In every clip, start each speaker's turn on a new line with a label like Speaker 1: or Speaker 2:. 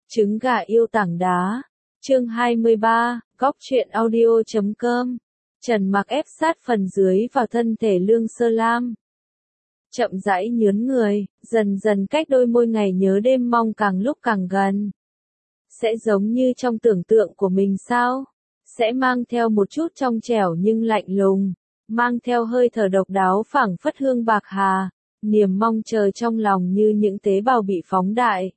Speaker 1: Trứng gà yêu tảng đá. Chương 23, góc truyện audio.com. Trần Mặc ép sát phần dưới vào thân thể Lương Sơ Lam. Chậm rãi nhướn người, dần dần cách đôi môi ngày nhớ đêm mong càng lúc càng gần. Sẽ giống như trong tưởng tượng của mình sao? Sẽ mang theo một chút trong trẻo nhưng lạnh lùng, mang theo hơi thở độc đáo phảng phất hương bạc hà, niềm mong chờ trong lòng như những tế bào bị phóng đại.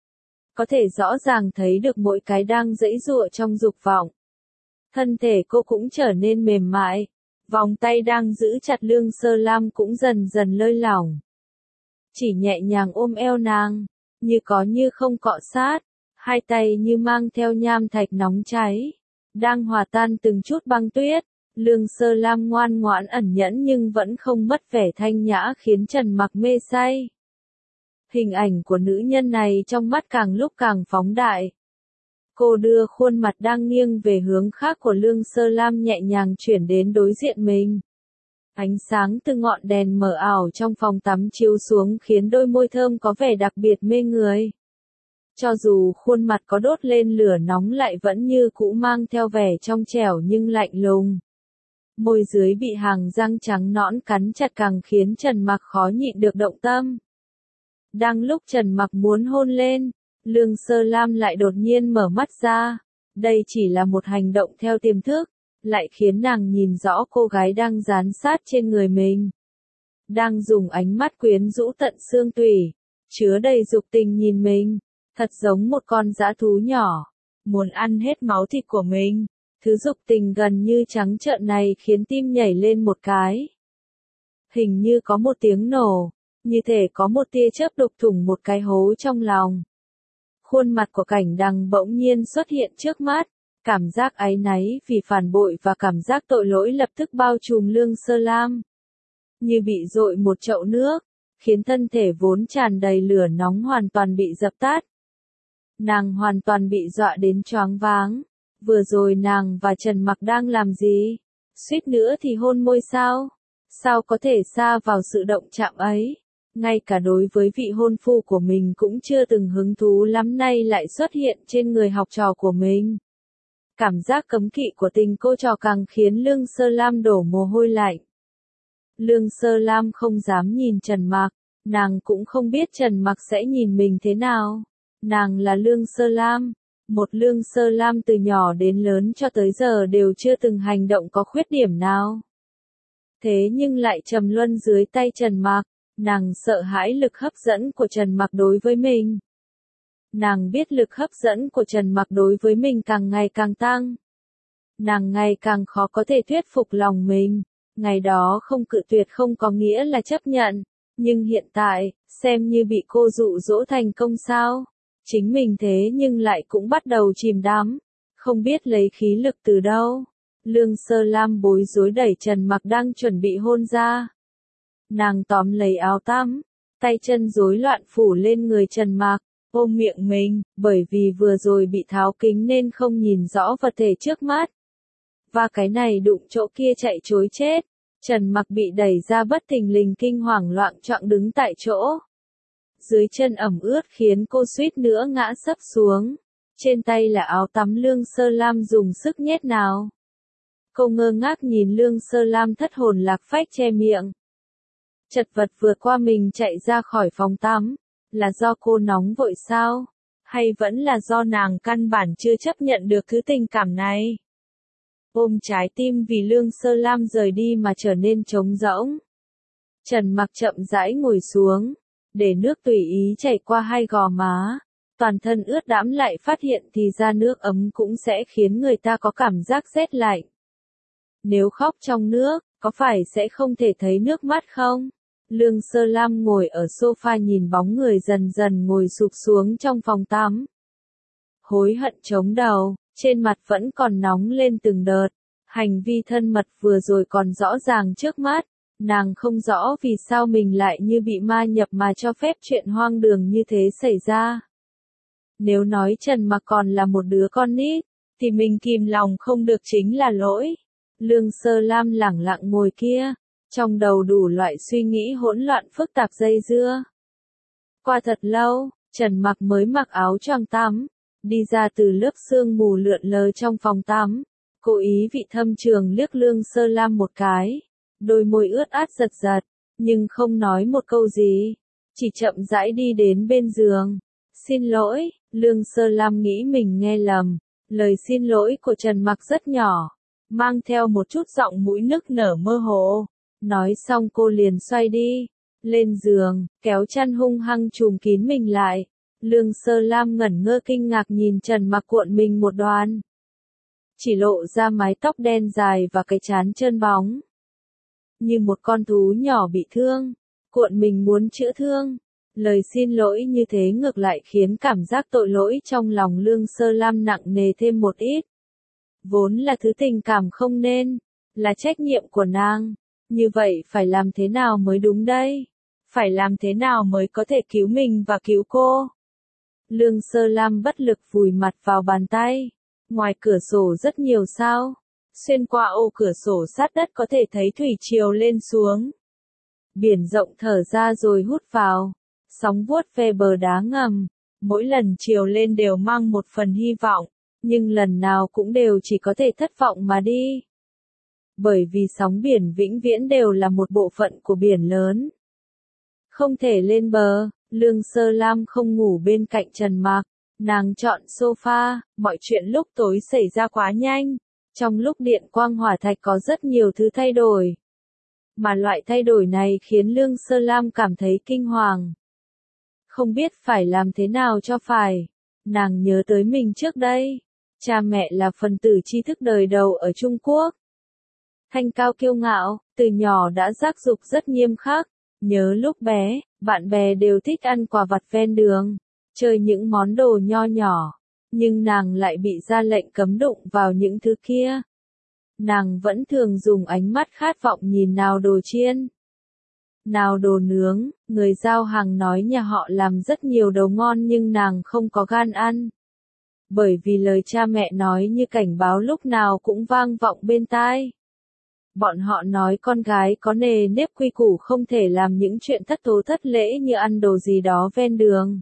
Speaker 1: Có thể rõ ràng thấy được mỗi cái đang giãy giụa trong dục vọng. Thân thể cô cũng trở nên mềm mại, vòng tay đang giữ chặt Lương Sơ Lam cũng dần dần lơi lỏng. Chỉ nhẹ nhàng ôm eo nàng, như có như không cọ sát, hai tay như mang theo nham thạch nóng cháy, đang hòa tan từng chút băng tuyết. Lương Sơ Lam ngoan ngoãn ẩn nhẫn nhưng vẫn không mất vẻ thanh nhã khiến Trần Mặc mê say. Hình ảnh của nữ nhân này trong mắt càng lúc càng phóng đại. Cô đưa khuôn mặt đang nghiêng về hướng khác của Lương Sơ Lam nhẹ nhàng chuyển đến đối diện mình. Ánh sáng từ ngọn đèn mờ ảo trong phòng tắm chiếu xuống khiến đôi môi thơm có vẻ đặc biệt mê người. Cho dù khuôn mặt có đốt lên lửa nóng lại vẫn như cũ mang theo vẻ trong trẻo nhưng lạnh lùng. Môi dưới bị hàng răng trắng nõn cắn chặt càng khiến Trần Mặc khó nhịn được động tâm. Đang lúc Trần Mặc muốn hôn lên, Lương Sơ Lam lại đột nhiên mở mắt ra. Đây chỉ là một hành động theo tiềm thức, lại khiến nàng nhìn rõ cô gái đang dán sát trên người mình. Đang dùng ánh mắt quyến rũ tận xương tủy, chứa đầy dục tình nhìn mình, thật giống một con dã thú nhỏ, muốn ăn hết máu thịt của mình. Thứ dục tình gần như trắng trợn này khiến tim nhảy lên một cái. Hình như có một tiếng nổ, như thể có một tia chớp đục thủng một cái hố trong lòng. Khuôn mặt của Cảnh Đằng bỗng nhiên xuất hiện trước mắt, cảm giác áy náy vì phản bội và cảm giác tội lỗi lập tức bao trùm Lương Sơ Lam. Như bị dội một chậu nước, khiến thân thể vốn tràn đầy lửa nóng hoàn toàn bị dập tắt. Nàng hoàn toàn bị dọa đến choáng váng. Vừa rồi nàng và Trần Mặc đang làm gì? Suýt nữa thì hôn môi sao? Sao có thể xa vào sự động chạm ấy? Ngay cả đối với vị hôn phu của mình cũng chưa từng hứng thú lắm nay lại xuất hiện trên người học trò của mình. Cảm giác cấm kỵ của tình cô trò càng khiến Lương Sơ Lam đổ mồ hôi lạnh. Lương Sơ Lam không dám nhìn Trần Mặc, nàng cũng không biết Trần Mặc sẽ nhìn mình thế nào. Nàng là Lương Sơ Lam. Một Lương Sơ Lam từ nhỏ đến lớn cho tới giờ đều chưa từng hành động có khuyết điểm nào. Thế nhưng lại trầm luân dưới tay Trần Mặc, nàng sợ hãi lực hấp dẫn của Trần Mặc đối với mình. Nàng biết lực hấp dẫn của Trần Mặc đối với mình càng ngày càng tăng. Nàng ngày càng khó có thể thuyết phục lòng mình. Ngày đó không cự tuyệt không có nghĩa là chấp nhận, nhưng hiện tại, xem như bị cô dụ dỗ thành công sao? Chính mình thế nhưng lại cũng bắt đầu chìm đắm, không biết lấy khí lực từ đâu. Lương Sơ Lam bối rối đẩy Trần Mặc đang chuẩn bị hôn ra. Nàng tóm lấy áo tắm, tay chân rối loạn phủ lên người Trần Mặc, ôm miệng mình, bởi vì vừa rồi bị tháo kính nên không nhìn rõ vật thể trước mắt. Và cái này đụng chỗ kia chạy trối chết, Trần Mặc bị đẩy ra bất thình lình kinh hoàng loạng choạng đứng tại chỗ. Dưới chân ẩm ướt khiến cô suýt nữa ngã sấp xuống. Trên tay là áo tắm Lương Sơ Lam dùng sức nhét nào. Cô ngơ ngác nhìn Lương Sơ Lam thất hồn lạc phách che miệng. Chật vật vượt qua mình chạy ra khỏi phòng tắm. Là do cô nóng vội sao? Hay vẫn là do nàng căn bản chưa chấp nhận được thứ tình cảm này? Ôm trái tim vì Lương Sơ Lam rời đi mà trở nên trống rỗng. Trần Mặc chậm rãi ngồi xuống, để nước tùy ý chảy qua hai gò má. Toàn thân ướt đẫm lại phát hiện thì ra nước ấm cũng sẽ khiến người ta có cảm giác rét lạnh. Nếu khóc trong nước, có phải sẽ không thể thấy nước mắt không? Lương Sơ Lam ngồi ở sofa nhìn bóng người dần dần ngồi sụp xuống trong phòng tắm. Hối hận chống đầu, trên mặt vẫn còn nóng lên từng đợt. Hành vi thân mật vừa rồi còn rõ ràng trước mắt. Nàng không rõ vì sao mình lại như bị ma nhập mà cho phép chuyện hoang đường như thế xảy ra. Nếu nói Trần Mặc còn là một đứa con nít, thì mình kìm lòng không được chính là lỗi. Lương Sơ Lam lẳng lặng ngồi kia, trong đầu đủ loại suy nghĩ hỗn loạn phức tạp dây dưa. Qua thật lâu, Trần Mặc mới mặc áo choàng tắm, đi ra từ lớp sương mù lượn lờ trong phòng tắm, cô ý vị thâm trường liếc Lương Sơ Lam một cái, đôi môi ướt át giật giật, nhưng không nói một câu gì, chỉ chậm rãi đi đến bên giường. Xin lỗi, Lương Sơ Lam nghĩ mình nghe lầm, lời xin lỗi của Trần Mặc rất nhỏ, mang theo một chút giọng mũi nức nở mơ hồ. Nói xong cô liền xoay đi, lên giường, kéo chăn hung hăng trùm kín mình lại. Lương Sơ Lam ngẩn ngơ kinh ngạc nhìn Trần Mặc cuộn mình một đoàn, chỉ lộ ra mái tóc đen dài và cái trán trơn bóng. Như một con thú nhỏ bị thương, cuộn mình muốn chữa thương. Lời xin lỗi như thế ngược lại khiến cảm giác tội lỗi trong lòng Lương Sơ Lam nặng nề thêm một ít. Vốn là thứ tình cảm không nên, là trách nhiệm của nàng. Như vậy phải làm thế nào mới đúng đây? Phải làm thế nào mới có thể cứu mình và cứu cô? Lương Sơ Lam bất lực vùi mặt vào bàn tay. Ngoài cửa sổ rất nhiều sao. Xuyên qua ô cửa sổ sát đất có thể thấy thủy triều lên xuống. Biển rộng thở ra rồi hút vào. Sóng vuốt về bờ đá ngầm. Mỗi lần triều lên đều mang một phần hy vọng. Nhưng lần nào cũng đều chỉ có thể thất vọng mà đi. Bởi vì sóng biển vĩnh viễn đều là một bộ phận của biển lớn. Không thể lên bờ, Lương Sơ Lam không ngủ bên cạnh Trần Mặc. Nàng chọn sofa, mọi chuyện lúc tối xảy ra quá nhanh. Trong lúc điện quang hỏa thạch có rất nhiều thứ thay đổi. Mà loại thay đổi này khiến Lương Sơ Lam cảm thấy kinh hoàng. Không biết phải làm thế nào cho phải. Nàng nhớ tới mình trước đây. Cha mẹ là phần tử tri thức đời đầu ở Trung Quốc. Thanh cao kiêu ngạo, từ nhỏ đã giác dục rất nghiêm khắc. Nhớ lúc bé, bạn bè đều thích ăn quà vặt ven đường, chơi những món đồ nho nhỏ. Nhưng nàng lại bị ra lệnh cấm đụng vào những thứ kia. Nàng vẫn thường dùng ánh mắt khát vọng nhìn nào đồ chiên, nào đồ nướng. Người giao hàng nói nhà họ làm rất nhiều đồ ngon nhưng nàng không có gan ăn. Bởi vì lời cha mẹ nói như cảnh báo lúc nào cũng vang vọng bên tai. Bọn họ nói con gái có nề nếp quy củ không thể làm những chuyện thất thố thất lễ như ăn đồ gì đó ven đường.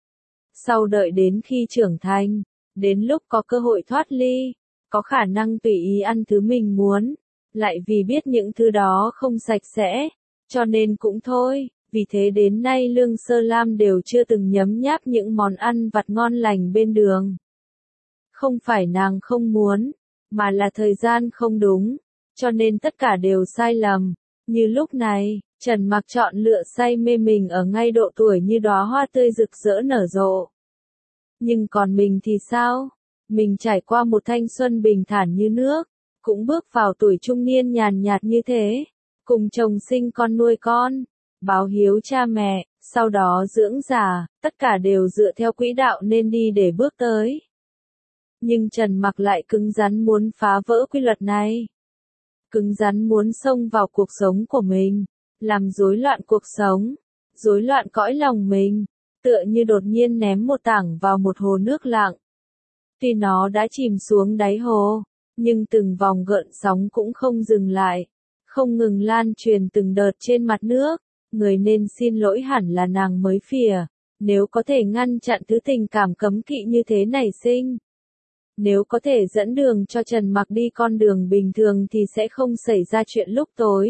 Speaker 1: Sau đợi đến khi trưởng thành, đến lúc có cơ hội thoát ly, có khả năng tùy ý ăn thứ mình muốn, lại vì biết những thứ đó không sạch sẽ, cho nên cũng thôi. Vì thế đến nay Lương Sơ Lam đều chưa từng nhấm nháp những món ăn vặt ngon lành bên đường. Không phải nàng không muốn, mà là thời gian không đúng. Cho nên tất cả đều sai lầm. Như lúc này, Trần Mặc chọn lựa say mê mình ở ngay độ tuổi như đóa hoa tươi rực rỡ nở rộ. Nhưng còn mình thì sao? Mình trải qua một thanh xuân bình thản như nước, cũng bước vào tuổi trung niên nhàn nhạt như thế, cùng chồng sinh con nuôi con, báo hiếu cha mẹ, sau đó dưỡng già, tất cả đều dựa theo quỹ đạo nên đi để bước tới. Nhưng Trần Mặc lại cứng rắn muốn phá vỡ quy luật này. Cứng rắn muốn xông vào cuộc sống của mình, làm rối loạn cuộc sống, rối loạn cõi lòng mình, tựa như đột nhiên ném một tảng vào một hồ nước lặng. Tuy nó đã chìm xuống đáy hồ, nhưng từng vòng gợn sóng cũng không dừng lại, không ngừng lan truyền từng đợt trên mặt nước. Người nên xin lỗi hẳn là nàng mới phìa, nếu có thể ngăn chặn thứ tình cảm cấm kỵ như thế nảy sinh. Nếu có thể dẫn đường cho Trần Mặc đi con đường bình thường thì sẽ không xảy ra chuyện lúc tối.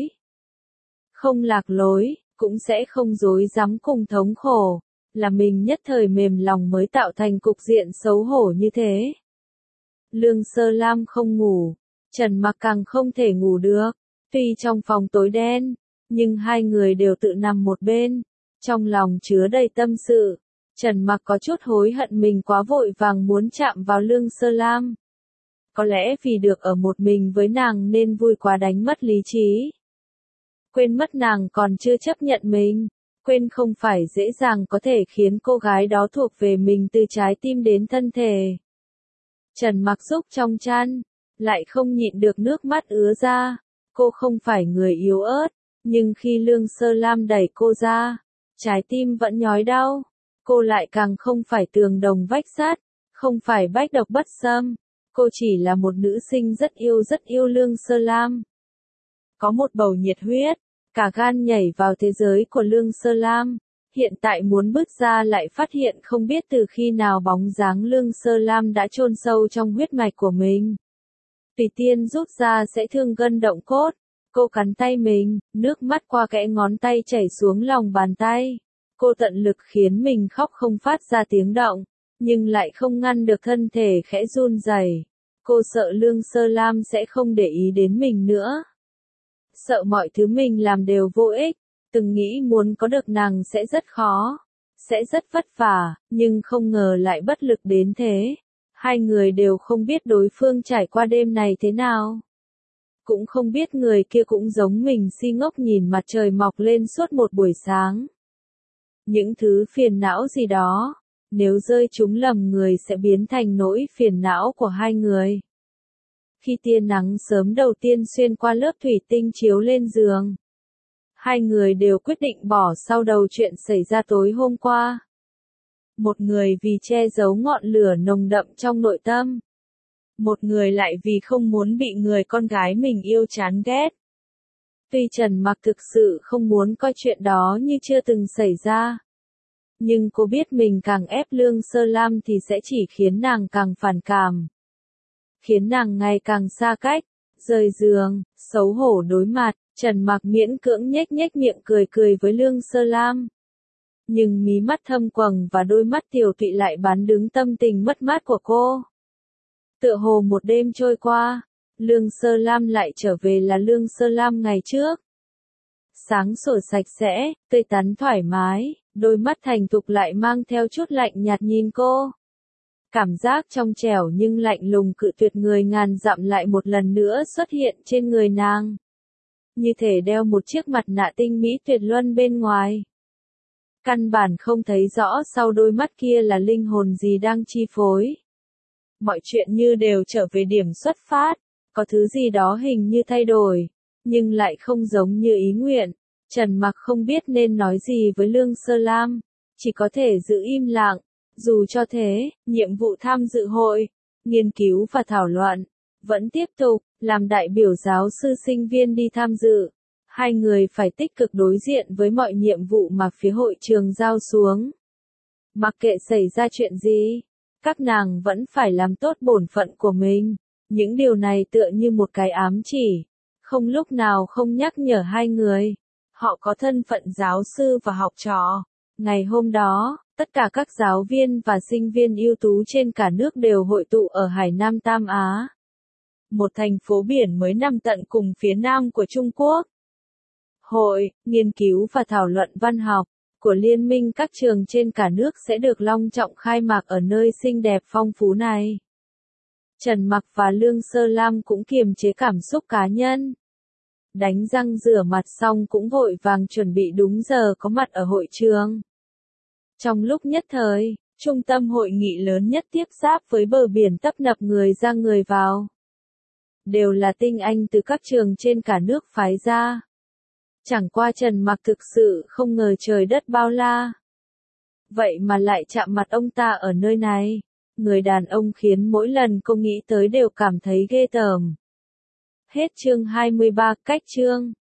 Speaker 1: Không lạc lối, cũng sẽ không rối rắm cùng thống khổ. Là mình nhất thời mềm lòng mới tạo thành cục diện xấu hổ như thế. Lương Sơ Lam không ngủ, Trần Mặc càng không thể ngủ được. Tuy trong phòng tối đen, nhưng hai người đều tự nằm một bên, trong lòng chứa đầy tâm sự. Trần Mặc có chút hối hận mình quá vội vàng muốn chạm vào Lương Sơ Lam. Có lẽ vì được ở một mình với nàng nên vui quá đánh mất lý trí. Quên mất nàng còn chưa chấp nhận mình. Quên không phải dễ dàng có thể khiến cô gái đó thuộc về mình từ trái tim đến thân thể. Trần Mặc xúc trong chăn, lại không nhịn được nước mắt ứa ra. Cô không phải người yếu ớt, nhưng khi Lương Sơ Lam đẩy cô ra, trái tim vẫn nhói đau. Cô lại càng không phải tường đồng vách sắt, không phải bách độc bất xâm. Cô chỉ là một nữ sinh rất yêu Lương Sơ Lam. Có một bầu nhiệt huyết, cả gan nhảy vào thế giới của Lương Sơ Lam. Hiện tại muốn bước ra lại phát hiện không biết từ khi nào bóng dáng Lương Sơ Lam đã chôn sâu trong huyết mạch của mình. Tùy tiên rút ra sẽ thương gân động cốt. Cô cắn tay mình, nước mắt qua kẽ ngón tay chảy xuống lòng bàn tay. Cô tận lực khiến mình khóc không phát ra tiếng động, nhưng lại không ngăn được thân thể khẽ run rẩy. Cô sợ Lương Sơ Lam sẽ không để ý đến mình nữa. Sợ mọi thứ mình làm đều vô ích, từng nghĩ muốn có được nàng sẽ rất khó, sẽ rất vất vả, nhưng không ngờ lại bất lực đến thế. Hai người đều không biết đối phương trải qua đêm này thế nào. Cũng không biết người kia cũng giống mình si ngốc nhìn mặt trời mọc lên suốt một buổi sáng. Những thứ phiền não gì đó, nếu rơi trúng lầm người sẽ biến thành nỗi phiền não của hai người. Khi tia nắng sớm đầu tiên xuyên qua lớp thủy tinh chiếu lên giường, hai người đều quyết định bỏ sau đầu chuyện xảy ra tối hôm qua. Một người vì che giấu ngọn lửa nồng đậm trong nội tâm. Một người lại vì không muốn bị người con gái mình yêu chán ghét. Tuy Trần Mặc thực sự không muốn coi chuyện đó như chưa từng xảy ra, nhưng cô biết mình càng ép Lương Sơ Lam thì sẽ chỉ khiến nàng càng phản cảm, khiến nàng ngày càng xa cách, rời giường, xấu hổ đối mặt. Trần Mặc miễn cưỡng nhếch nhếch miệng cười cười với Lương Sơ Lam. Nhưng mí mắt thâm quầng và đôi mắt tiểu tụy lại bán đứng tâm tình mất mát của cô. Tựa hồ một đêm trôi qua, Lương Sơ Lam lại trở về là Lương Sơ Lam ngày trước. Sáng sủa sạch sẽ, tươi tắn thoải mái, đôi mắt thành thục lại mang theo chút lạnh nhạt nhìn cô. Cảm giác trong trẻo nhưng lạnh lùng cự tuyệt người ngàn dặm lại một lần nữa xuất hiện trên người nàng. Như thể đeo một chiếc mặt nạ tinh mỹ tuyệt luân bên ngoài. Căn bản không thấy rõ sau đôi mắt kia là linh hồn gì đang chi phối. Mọi chuyện như đều trở về điểm xuất phát, có thứ gì đó hình như thay đổi, nhưng lại không giống như ý nguyện. Trần Mặc không biết nên nói gì với Lương Sơ Lam, chỉ có thể giữ im lặng. Dù cho thế, nhiệm vụ tham dự hội, nghiên cứu và thảo luận, vẫn tiếp tục. Làm đại biểu giáo sư sinh viên đi tham dự, hai người phải tích cực đối diện với mọi nhiệm vụ mà phía hội trường giao xuống. Mặc kệ xảy ra chuyện gì, các nàng vẫn phải làm tốt bổn phận của mình. Những điều này tựa như một cái ám chỉ, không lúc nào không nhắc nhở hai người. Họ có thân phận giáo sư và học trò. Ngày hôm đó, tất cả các giáo viên và sinh viên ưu tú trên cả nước đều hội tụ ở Hải Nam Tam Á, một thành phố biển mới nằm tận cùng phía nam của Trung Quốc. Hội, nghiên cứu và thảo luận văn học của Liên minh các trường trên cả nước sẽ được long trọng khai mạc ở nơi xinh đẹp phong phú này. Trần Mặc và Lương Sơ Lam cũng kiềm chế cảm xúc cá nhân. Đánh răng rửa mặt xong cũng vội vàng chuẩn bị đúng giờ có mặt ở hội trường. Trong lúc nhất thời, trung tâm hội nghị lớn nhất tiếp giáp với bờ biển tấp nập người ra người vào. Đều là tinh anh từ các trường trên cả nước phái ra. Chẳng qua Trần Mặc thực sự không ngờ trời đất bao la. Vậy mà lại chạm mặt ông ta ở nơi này. Người đàn ông khiến mỗi lần cô nghĩ tới đều cảm thấy ghê tởm. Hết chương 23, cách chương.